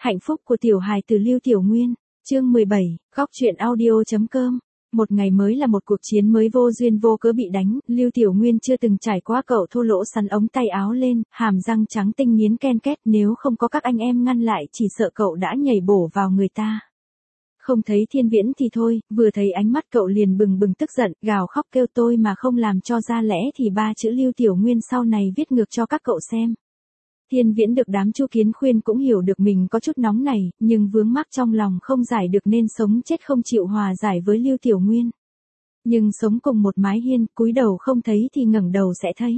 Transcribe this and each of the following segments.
Hạnh phúc của tiểu hài từ Lưu Tiểu Nguyên, chương 17, góc truyện audio.com. Một ngày mới là một cuộc chiến mới vô duyên vô cớ bị đánh, Lưu Tiểu Nguyên chưa từng trải qua, cậu thô lỗ sắn ống tay áo lên, hàm răng trắng tinh nghiến ken két, nếu không có các anh em ngăn lại chỉ sợ cậu đã nhảy bổ vào người ta. Không thấy Thiên Viễn thì thôi, vừa thấy ánh mắt cậu liền bừng bừng tức giận, gào khóc kêu tôi mà không làm cho ra lẽ thì ba chữ Lưu Tiểu Nguyên sau này viết ngược cho các cậu xem. Thiên Viễn được đám Chu Kiến khuyên cũng hiểu được mình có chút nóng này, nhưng vướng mắc trong lòng không giải được nên sống chết không chịu hòa giải với Lưu Tiểu Nguyên. Nhưng sống cùng một mái hiên, cúi đầu không thấy thì ngẩng đầu sẽ thấy.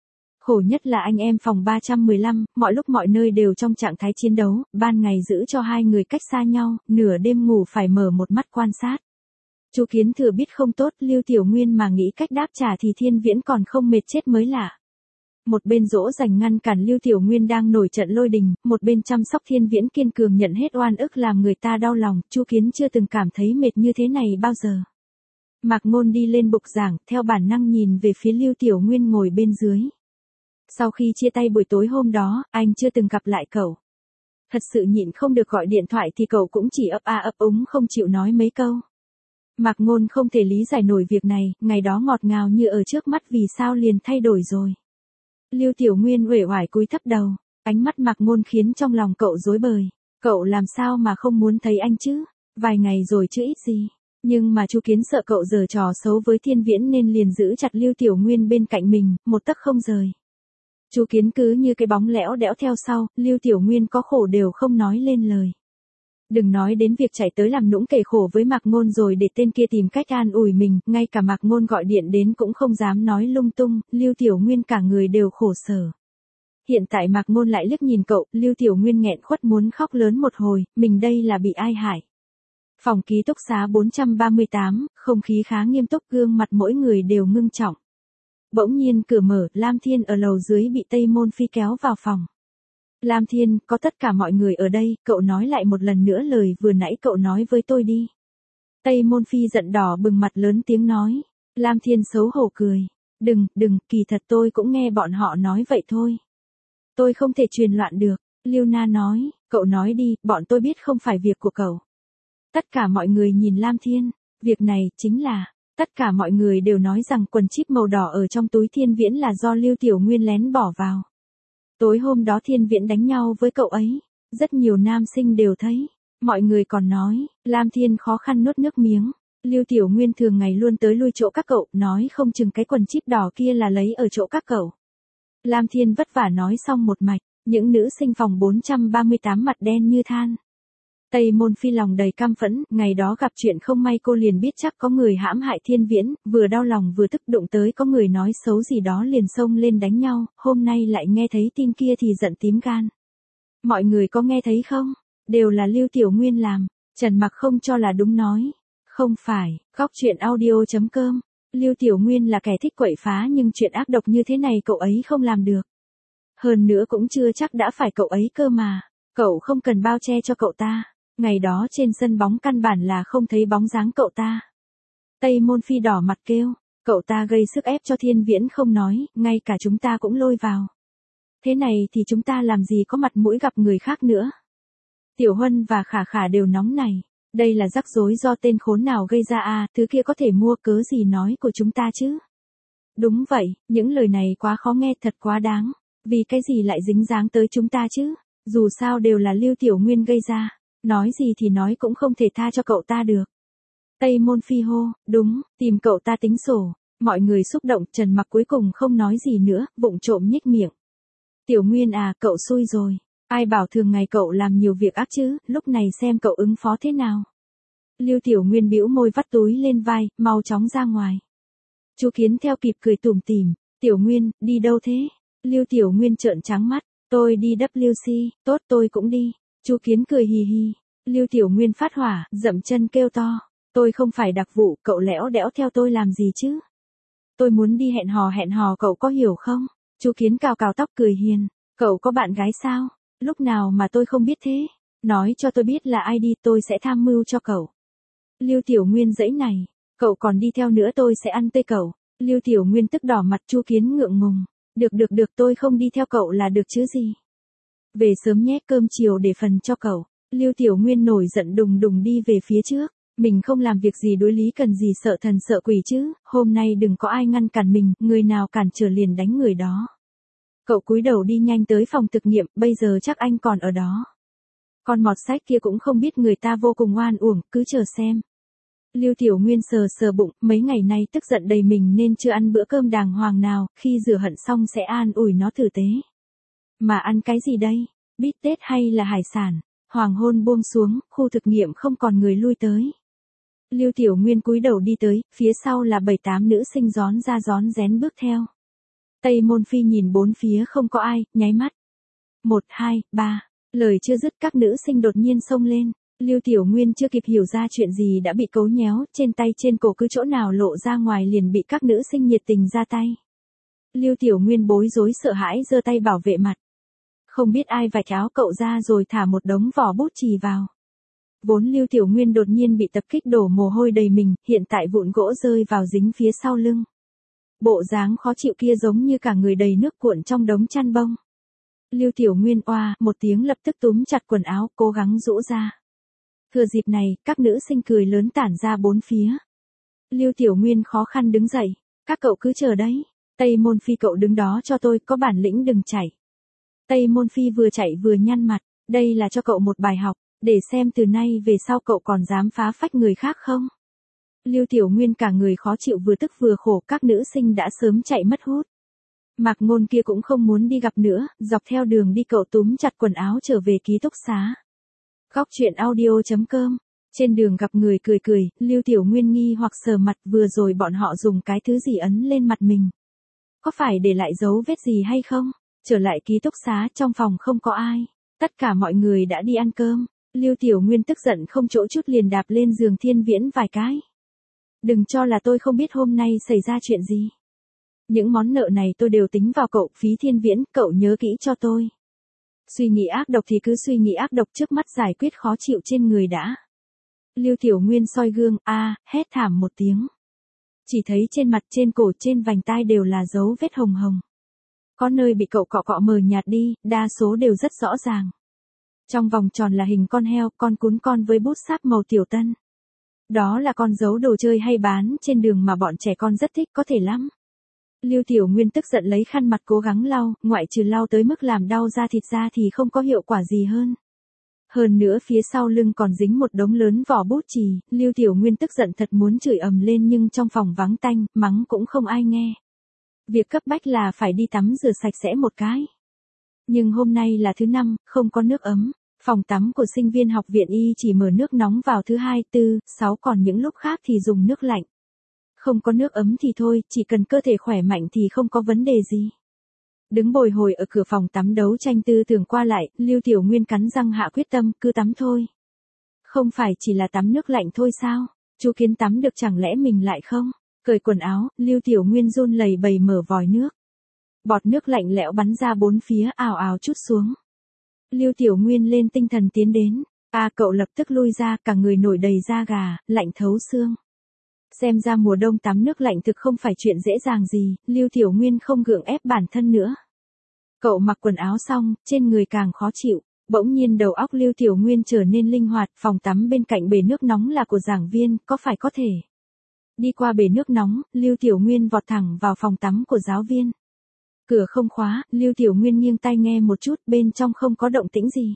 Khổ nhất là anh em phòng 315, mọi lúc mọi nơi đều trong trạng thái chiến đấu, ban ngày giữ cho hai người cách xa nhau, nửa đêm ngủ phải mở một mắt quan sát. Chu Kiến thừa biết không tốt, Lưu Tiểu Nguyên mà nghĩ cách đáp trả thì Thiên Viễn còn không mệt chết mới lạ. Một bên dỗ dành ngăn cản Lưu Tiểu Nguyên đang nổi trận lôi đình, một bên chăm sóc Thiên Viễn kiên cường nhận hết oan ức làm người ta đau lòng, Chu Kiến chưa từng cảm thấy mệt như thế này bao giờ. Mạc Ngôn đi lên bục giảng, theo bản năng nhìn về phía Lưu Tiểu Nguyên ngồi bên dưới. Sau khi chia tay buổi tối hôm đó, anh chưa từng gặp lại cậu. Thật sự nhịn không được gọi điện thoại thì cậu cũng chỉ ấp a ấp úng không chịu nói mấy câu. Mạc Ngôn không thể lý giải nổi việc này, ngày đó ngọt ngào như ở trước mắt vì sao liền thay đổi rồi. Lưu Tiểu Nguyên uể oải cúi thấp đầu, ánh mắt Mạc Ngôn khiến trong lòng cậu rối bời. Cậu làm sao mà không muốn thấy anh chứ? Vài ngày rồi chứ ít gì. Nhưng mà Chu Kiến sợ cậu giở trò xấu với Thiên Viễn nên liền giữ chặt Lưu Tiểu Nguyên bên cạnh mình, một tấc không rời. Chu Kiến cứ như cái bóng lẽo đẽo theo sau, Lưu Tiểu Nguyên có khổ đều không nói lên lời. Đừng nói đến việc chạy tới làm nũng kể khổ với Mạc Ngôn rồi để tên kia tìm cách an ủi mình, ngay cả Mạc Ngôn gọi điện đến cũng không dám nói lung tung, Lưu Tiểu Nguyên cả người đều khổ sở. Hiện tại Mạc Ngôn lại liếc nhìn cậu, Lưu Tiểu Nguyên nghẹn khuất muốn khóc lớn một hồi, mình đây là bị ai hại. Phòng ký túc xá 438, không khí khá nghiêm túc, gương mặt mỗi người đều ngưng trọng. Bỗng nhiên cửa mở, Lam Thiên ở lầu dưới bị Tây Môn Phi kéo vào phòng. Lam Thiên, có tất cả mọi người ở đây, cậu nói lại một lần nữa lời vừa nãy cậu nói với tôi đi. Tây Môn Phi giận đỏ bừng mặt lớn tiếng nói. Lam Thiên xấu hổ cười. Đừng, kỳ thật tôi cũng nghe bọn họ nói vậy thôi. Tôi không thể truyền loạn được, Liêu Na nói, cậu nói đi, bọn tôi biết không phải việc của cậu. Tất cả mọi người nhìn Lam Thiên, việc này chính là, tất cả mọi người đều nói rằng quần chip màu đỏ ở trong túi Thiên Viễn là do Lưu Tiểu Nguyên lén bỏ vào. Tối hôm đó Thiên Viễn đánh nhau với cậu ấy, rất nhiều nam sinh đều thấy, mọi người còn nói, Lam Thiên khó khăn nuốt nước miếng, Lưu Tiểu Nguyên thường ngày luôn tới lui chỗ các cậu, nói không chừng cái quần chip đỏ kia là lấy ở chỗ các cậu. Lam Thiên vất vả nói xong một mạch, những nữ sinh phòng 438 mặt đen như than. Tây Môn Phi lòng đầy căm phẫn, ngày đó gặp chuyện không may cô liền biết chắc có người hãm hại Thiên Viễn, vừa đau lòng vừa tức, đụng tới có người nói xấu gì đó liền xông lên đánh nhau, hôm nay lại nghe thấy tin kia thì giận tím gan. Mọi người có nghe thấy không? Đều là Lưu Tiểu Nguyên làm, Trần Mặc không cho là đúng nói. Không phải, góc truyện audio.com, Lưu Tiểu Nguyên là kẻ thích quậy phá nhưng chuyện ác độc như thế này cậu ấy không làm được. Hơn nữa cũng chưa chắc đã phải cậu ấy cơ mà, cậu không cần bao che cho cậu ta. Ngày đó trên sân bóng căn bản là không thấy bóng dáng cậu ta. Tây Môn Phi đỏ mặt kêu, cậu ta gây sức ép cho Thiên Viễn không nói, ngay cả chúng ta cũng lôi vào. Thế này thì chúng ta làm gì có mặt mũi gặp người khác nữa. Tiểu Huân và Khả Khả đều nóng này, đây là rắc rối do tên khốn nào gây ra à, thứ kia có thể mua cớ gì nói của chúng ta chứ. Đúng vậy, những lời này quá khó nghe, thật quá đáng, vì cái gì lại dính dáng tới chúng ta chứ, dù sao đều là Lưu Tiểu Nguyên gây ra. Nói gì thì nói cũng không thể tha cho cậu ta được. Tây Môn Phi hô, đúng, tìm cậu ta tính sổ. Mọi người xúc động, Trần Mặc cuối cùng không nói gì nữa, vụng trộm nhếch miệng. Tiểu Nguyên à, cậu xui rồi. Ai bảo thường ngày cậu làm nhiều việc ác chứ, lúc này xem cậu ứng phó thế nào. Lưu Tiểu Nguyên bĩu môi vắt túi lên vai, mau chóng ra ngoài. Chu Kiến theo kịp cười tủm tỉm, Tiểu Nguyên, đi đâu thế? Lưu Tiểu Nguyên trợn trắng mắt, tôi đi WC, tốt tôi cũng đi. Chu Kiến cười hì hì, Lưu Tiểu Nguyên phát hỏa, dậm chân kêu to, tôi không phải đặc vụ, cậu lẽo đẽo theo tôi làm gì chứ? Tôi muốn đi hẹn hò cậu có hiểu không? Chu Kiến cào cào tóc cười hiền, cậu có bạn gái sao? Lúc nào mà tôi không biết thế? Nói cho tôi biết là ai đi, tôi sẽ tham mưu cho cậu. Lưu Tiểu Nguyên giãy này, cậu còn đi theo nữa tôi sẽ ăn tươi cậu. Lưu Tiểu Nguyên tức đỏ mặt, Chu Kiến ngượng ngùng, được tôi không đi theo cậu là được chứ gì? Về sớm nhé, cơm chiều để phần cho cậu. Lưu Tiểu Nguyên nổi giận đùng đùng đi về phía trước. Mình không làm việc gì đối lý cần gì sợ thần sợ quỷ chứ, hôm nay đừng có ai ngăn cản mình, người nào cản trở liền đánh người đó. Cậu cúi đầu đi nhanh tới phòng thực nghiệm, bây giờ chắc anh còn ở đó. Con mọt sách kia cũng không biết người ta vô cùng oan uổng, cứ chờ xem. Lưu Tiểu Nguyên sờ sờ bụng, mấy ngày nay tức giận đầy mình nên chưa ăn bữa cơm đàng hoàng nào, khi rửa hận xong sẽ an ủi nó tử tế. Mà ăn cái gì đây? Bít tết hay là hải sản? Hoàng hôn buông xuống, khu thực nghiệm không còn người lui tới. Lưu Tiểu Nguyên cúi đầu đi tới, phía sau là 7-8 nữ sinh rón ra rón rén bước theo. Tây Môn Phi nhìn bốn phía không có ai, nháy mắt. 1, 2, 3, lời chưa dứt các nữ sinh đột nhiên xông lên. Lưu Tiểu Nguyên chưa kịp hiểu ra chuyện gì đã bị cấu nhéo, trên tay trên cổ cứ chỗ nào lộ ra ngoài liền bị các nữ sinh nhiệt tình ra tay. Lưu Tiểu Nguyên bối rối sợ hãi giơ tay bảo vệ mặt. Không biết ai vạch áo cậu ra rồi thả một đống vỏ bút chì vào. Vốn Lưu Tiểu Nguyên đột nhiên bị tập kích đổ mồ hôi đầy mình, hiện tại vụn gỗ rơi vào dính phía sau lưng. Bộ dáng khó chịu kia giống như cả người đầy nước cuộn trong đống chăn bông. Lưu Tiểu Nguyên oa một tiếng lập tức túm chặt quần áo, cố gắng rũ ra. Thừa dịp này, các nữ sinh cười lớn tản ra bốn phía. Lưu Tiểu Nguyên khó khăn đứng dậy, các cậu cứ chờ đấy. Tây Môn Phi cậu đứng đó cho tôi, có bản lĩnh đừng chạy. Tây Môn Phi vừa chạy vừa nhăn mặt, đây là cho cậu một bài học, để xem từ nay về sau cậu còn dám phá phách người khác không. Lưu Tiểu Nguyên cả người khó chịu vừa tức vừa khổ, các nữ sinh đã sớm chạy mất hút. Mạc Ngôn kia cũng không muốn đi gặp nữa, dọc theo đường đi cậu túm chặt quần áo trở về ký túc xá. Góc truyện audio.com. Trên đường gặp người cười cười, Lưu Tiểu Nguyên nghi hoặc sờ mặt, vừa rồi bọn họ dùng cái thứ gì ấn lên mặt mình. Có phải để lại dấu vết gì hay không? Trở lại ký túc xá, trong phòng không có ai. Tất cả mọi người đã đi ăn cơm. Lưu Tiểu Nguyên tức giận không chỗ chút liền đạp lên giường Thiên Viễn vài cái. Đừng cho là tôi không biết hôm nay xảy ra chuyện gì. Những món nợ này tôi đều tính vào cậu, Phí Thiên Viễn, cậu nhớ kỹ cho tôi. Suy nghĩ ác độc thì cứ suy nghĩ ác độc, trước mắt giải quyết khó chịu trên người đã. Lưu Tiểu Nguyên soi gương, hét thảm một tiếng. Chỉ thấy trên mặt, trên cổ, trên vành tai đều là dấu vết hồng hồng. Có nơi bị cậu cọ cọ mờ nhạt đi, đa số đều rất rõ ràng. Trong vòng tròn là hình con heo, con cún con với bút sáp màu tiểu tân. Đó là con dấu đồ chơi hay bán trên đường mà bọn trẻ con rất thích, có thể lắm. Lưu Tiểu Nguyên tức giận lấy khăn mặt cố gắng lau, ngoại trừ lau tới mức làm đau da thịt ra thì không có hiệu quả gì hơn. Hơn nữa phía sau lưng còn dính một đống lớn vỏ bút chì, Lưu Tiểu Nguyên tức giận thật muốn chửi ầm lên nhưng trong phòng vắng tanh, mắng cũng không ai nghe. Việc cấp bách là phải đi tắm rửa sạch sẽ một cái. Nhưng hôm nay là thứ 5, không có nước ấm. Phòng tắm của sinh viên học viện y chỉ mở nước nóng vào thứ 2, 4, 6, còn những lúc khác thì dùng nước lạnh. Không có nước ấm thì thôi, chỉ cần cơ thể khỏe mạnh thì không có vấn đề gì. Đứng bồi hồi ở cửa phòng tắm đấu tranh tư tưởng qua lại, Lưu Tiểu Nguyên cắn răng hạ quyết tâm, cứ tắm thôi. Không phải chỉ là tắm nước lạnh thôi sao? Chú Kiến tắm được chẳng lẽ mình lại không? Cởi quần áo, Lưu Tiểu Nguyên run lẩy bẩy mở vòi nước. Bọt nước lạnh lẽo bắn ra bốn phía, ào ào trút xuống. Lưu Tiểu Nguyên lên tinh thần tiến đến. Cậu lập tức lui ra, cả người nổi đầy da gà, lạnh thấu xương. Xem ra mùa đông tắm nước lạnh thực không phải chuyện dễ dàng gì, Lưu Tiểu Nguyên không gượng ép bản thân nữa. Cậu mặc quần áo xong, trên người càng khó chịu, bỗng nhiên đầu óc Lưu Tiểu Nguyên trở nên linh hoạt, phòng tắm bên cạnh bể nước nóng là của giảng viên, có phải có thể. Đi qua bể nước nóng, Lưu Tiểu Nguyên vọt thẳng vào phòng tắm của giáo viên. Cửa không khóa, Lưu Tiểu Nguyên nghiêng tai nghe một chút, bên trong không có động tĩnh gì.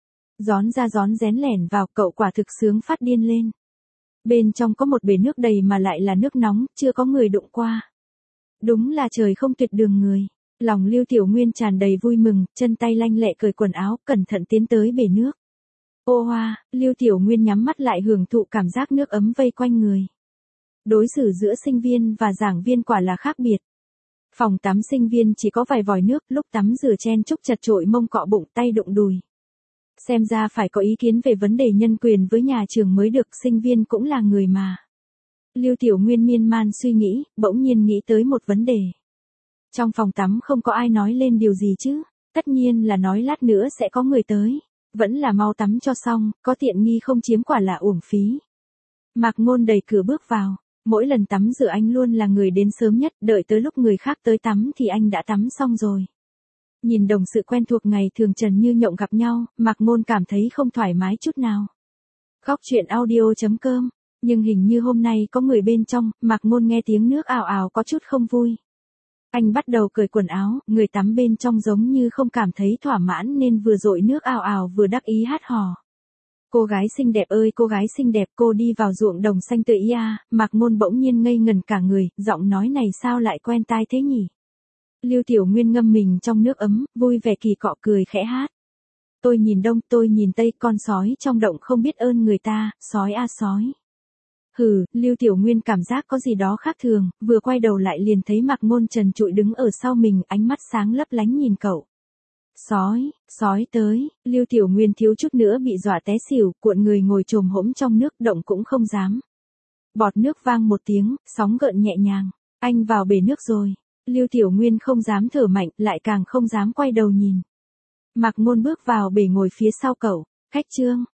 Rón ra rón rén lẻn vào, cậu quả thực sướng phát điên lên. Bên trong có một bể nước đầy mà lại là nước nóng, chưa có người đụng qua. Đúng là trời không tuyệt đường người. Lòng Lưu Tiểu Nguyên tràn đầy vui mừng, chân tay lanh lẹ cởi quần áo, cẩn thận tiến tới bể nước. Ô hoa, Lưu Tiểu Nguyên nhắm mắt lại hưởng thụ cảm giác nước ấm vây quanh người. Đối xử giữa sinh viên và giảng viên quả là khác biệt. Phòng tắm sinh viên chỉ có vài vòi nước, lúc tắm rửa chen chúc chật chội mông cọ bụng tay đụng đùi. Xem ra phải có ý kiến về vấn đề nhân quyền với nhà trường mới được, sinh viên cũng là người mà. Lưu Tiểu Nguyên miên man suy nghĩ, bỗng nhiên nghĩ tới một vấn đề. Trong phòng tắm không có ai nói lên điều gì chứ, tất nhiên là nói lát nữa sẽ có người tới. Vẫn là mau tắm cho xong, có tiện nghi không chiếm quả là uổng phí. Mạc Ngôn đẩy cửa bước vào, mỗi lần tắm rửa anh luôn là người đến sớm nhất, đợi tới lúc người khác tới tắm thì anh đã tắm xong rồi. Nhìn đồng sự quen thuộc ngày thường Trần Như Nhộng gặp nhau, Mạc Ngôn cảm thấy không thoải mái chút nào. Góc chuyện audio.com. Nhưng hình như hôm nay có người bên trong, Mạc Ngôn nghe tiếng nước ào ào có chút không vui. Anh bắt đầu cởi quần áo, người tắm bên trong giống như không cảm thấy thỏa mãn nên vừa dội nước ào ào vừa đắc ý hát hò. Cô gái xinh đẹp ơi cô gái xinh đẹp, cô đi vào ruộng đồng xanh tươi à, Mạc Ngôn bỗng nhiên ngây ngần cả người, giọng nói này sao lại quen tai thế nhỉ? Lưu Tiểu Nguyên ngâm mình trong nước ấm, vui vẻ kỳ cọ cười khẽ hát. Tôi nhìn đông, tôi nhìn tây, con sói trong động không biết ơn người ta, sói a sói. Hừ, Lưu Tiểu Nguyên cảm giác có gì đó khác thường, vừa quay đầu lại liền thấy Mạc Ngôn trần trụi đứng ở sau mình, ánh mắt sáng lấp lánh nhìn cậu. Sói tới, Lưu Tiểu Nguyên thiếu chút nữa bị dọa té xỉu, cuộn người ngồi chồm hổm trong nước, động cũng không dám. Bọt nước vang một tiếng, sóng gợn nhẹ nhàng, anh vào bể nước rồi. Lưu Tiểu Nguyên không dám thở mạnh, lại càng không dám quay đầu nhìn. Mạc Ngôn bước vào bể ngồi phía sau cậu, khách trương,